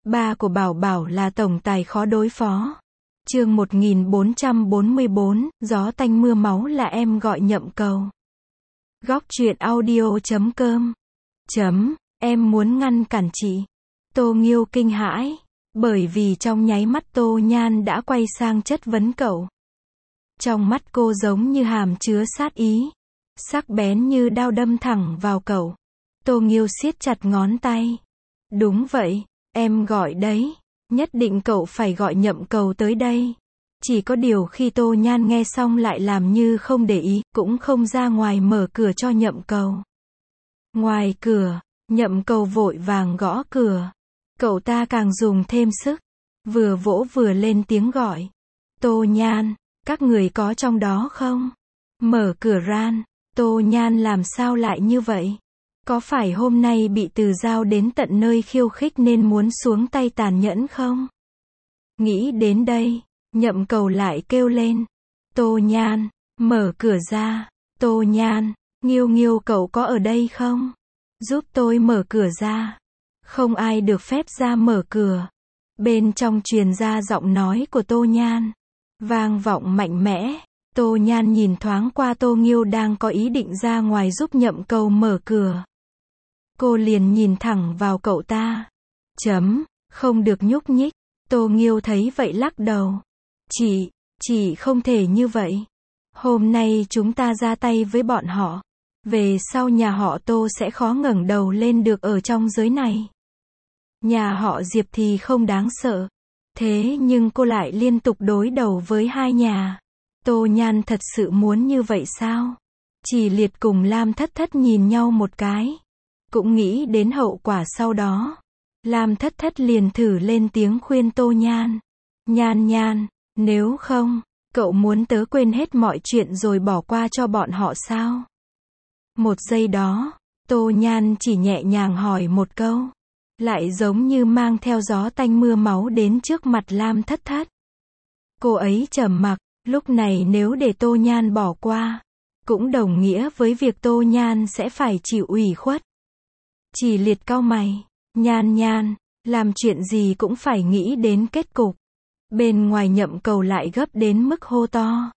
Ba của Bảo Bảo là tổng tài khó đối phó. Chương 1444, gió tanh mưa máu là em gọi Nhậm Cầu. Góc truyện audio.com. Em muốn ngăn cản chị. Tô Nghiêu kinh hãi, bởi vì trong nháy mắt Tô Nhan đã quay sang chất vấn cậu. Trong mắt cô giống như hàm chứa sát ý, sắc bén như đao đâm thẳng vào cậu. Tô Nghiêu siết chặt ngón tay. Đúng vậy, em gọi đấy, nhất định cậu phải gọi Nhậm Cầu tới đây. Chỉ có điều khi Tô Nhan nghe xong lại làm như không để ý, cũng không ra ngoài mở cửa cho Nhậm Cầu. Ngoài cửa, Nhậm Cầu vội vàng gõ cửa. Cậu ta càng dùng thêm sức, vừa vỗ vừa lên tiếng gọi. Tô Nhan, các người có trong đó không? Mở cửa ran. Tô Nhan làm sao lại như vậy? Có phải hôm nay bị Từ Giao đến tận nơi khiêu khích nên muốn xuống tay tàn nhẫn không? Nghĩ đến đây, Nhậm Cầu lại kêu lên. Tô Nhan, mở cửa ra. Tô Nhan, Nghiêu Nghiêu cậu có ở đây không? Giúp tôi mở cửa ra. Không ai được phép ra mở cửa. Bên trong truyền ra giọng nói của Tô Nhan, vang vọng mạnh mẽ. Tô Nhan nhìn thoáng qua Tô Nghiêu đang có ý định ra ngoài giúp Nhậm Cầu mở cửa. Cô liền nhìn thẳng vào cậu ta. Không được nhúc nhích. Tô Nghiêu thấy vậy lắc đầu. Chị không thể như vậy. Hôm nay chúng ta ra tay với bọn họ. Về sau nhà họ Tô sẽ khó ngẩng đầu lên được ở trong giới này. Nhà họ Diệp thì không đáng sợ. Thế nhưng cô lại liên tục đối đầu với hai nhà. Tô Nhan thật sự muốn như vậy sao? Chỉ Liệt cùng Lam Thất Thất nhìn nhau một cái. Cũng nghĩ đến hậu quả sau đó. Lam Thất Thất liền thử lên tiếng khuyên Tô Nhan. Nhan, nếu không, cậu muốn tớ quên hết mọi chuyện rồi bỏ qua cho bọn họ sao? Một giây đó, Tô Nhan chỉ nhẹ nhàng hỏi một câu. Lại giống như mang theo gió tanh mưa máu đến trước mặt Lam Thất Thất. Cô ấy trầm mặc, lúc này nếu để Tô Nhan bỏ qua, cũng đồng nghĩa với việc Tô Nhan sẽ phải chịu ủy khuất. Chỉ Liệt cau mày. Nhan, làm chuyện gì cũng phải nghĩ đến kết cục. Bên ngoài Nhậm Cầu lại gấp đến mức hô to.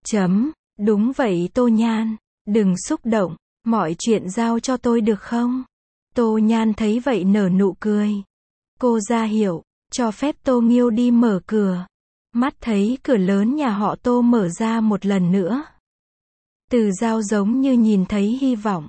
Đúng vậy Tô Nhan, đừng xúc động, mọi chuyện giao cho tôi được không? Tô Nhan thấy vậy nở nụ cười. Cô ra hiệu, cho phép Tô Nghiêu đi mở cửa. Mắt thấy cửa lớn nhà họ Tô mở ra một lần nữa. Từ Giao giống như nhìn thấy hy vọng.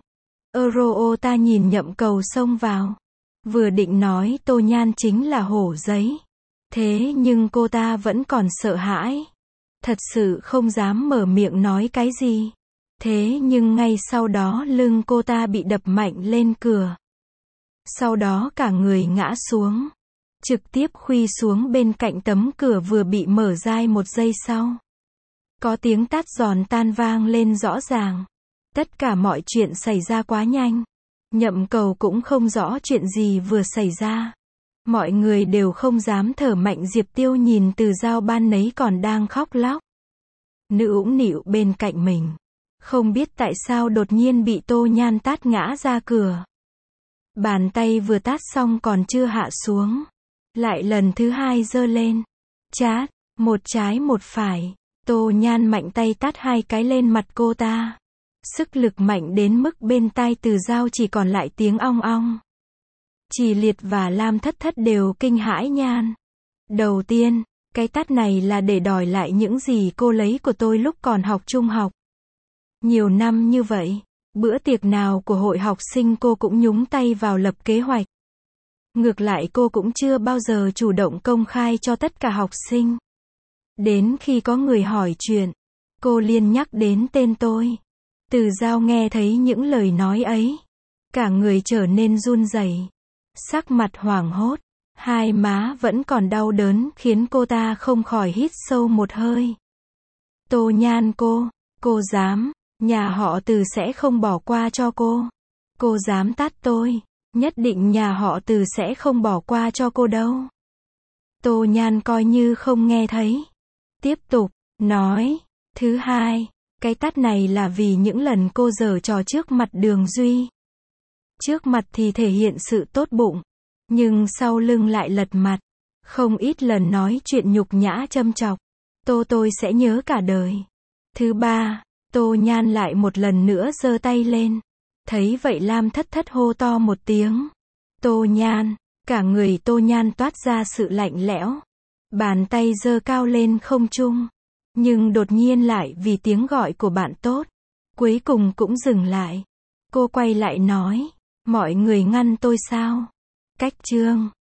Ta nhìn Nhậm Cầu xông vào. Vừa định nói Tô Nhan chính là hổ giấy. Thế nhưng cô ta vẫn còn sợ hãi. Thật sự không dám mở miệng nói cái gì. Thế nhưng ngay sau đó lưng cô ta bị đập mạnh lên cửa. Sau đó cả người ngã xuống. Trực tiếp khuy xuống bên cạnh tấm cửa vừa bị mở ra một giây sau. Có tiếng tát giòn tan vang lên rõ ràng. Tất cả mọi chuyện xảy ra quá nhanh. Nhậm Cầu cũng không rõ chuyện gì vừa xảy ra. Mọi người đều không dám thở mạnh. Diệp Tiêu nhìn Từ Giao ban nấy còn đang khóc lóc. Nữ ũng nịu bên cạnh mình. Không biết tại sao đột nhiên bị Tô Nhan tát ngã ra cửa. Bàn tay vừa tát xong còn chưa hạ xuống. Lại lần thứ hai giơ lên. Chát, một trái một phải. Tô Nhan mạnh tay tát hai cái lên mặt cô ta. Sức lực mạnh đến mức bên tai Từ Giao chỉ còn lại tiếng ong ong. Chỉ Liệt và Lam Thất Thất đều kinh hãi Nhan. Đầu tiên, cái tát này là để đòi lại những gì cô lấy của tôi lúc còn học trung học. Nhiều năm như vậy, bữa tiệc nào của hội học sinh cô cũng nhúng tay vào lập kế hoạch. Ngược lại cô cũng chưa bao giờ chủ động công khai cho tất cả học sinh. Đến khi có người hỏi chuyện, cô liền nhắc đến tên tôi. Từ Giao nghe thấy những lời nói ấy. Cả người trở nên run rẩy. Sắc mặt hoảng hốt. Hai má vẫn còn đau đớn khiến cô ta không khỏi hít sâu một hơi. Tô Nhan cô dám, nhà họ Từ sẽ không bỏ qua cho cô. Cô dám tát tôi, nhất định nhà họ Từ sẽ không bỏ qua cho cô đâu. Tô Nhan coi như không nghe thấy. Tiếp tục, nói, thứ hai, cái tát này là vì những lần cô giở trò trước mặt Đường Duy. Trước mặt thì thể hiện sự tốt bụng. Nhưng sau lưng lại lật mặt. Không ít lần nói chuyện nhục nhã châm chọc. Tôi sẽ nhớ cả đời. Thứ ba, Tô Nhan lại một lần nữa giơ tay lên. Thấy vậy Lam Thất Thất hô to một tiếng. Tô Nhan, cả người Tô Nhan toát ra sự lạnh lẽo. Bàn tay giơ cao lên không trung. Nhưng đột nhiên lại vì tiếng gọi của bạn tốt. Cuối cùng cũng dừng lại. Cô quay lại nói. Mọi người ngăn tôi sao? Cách chương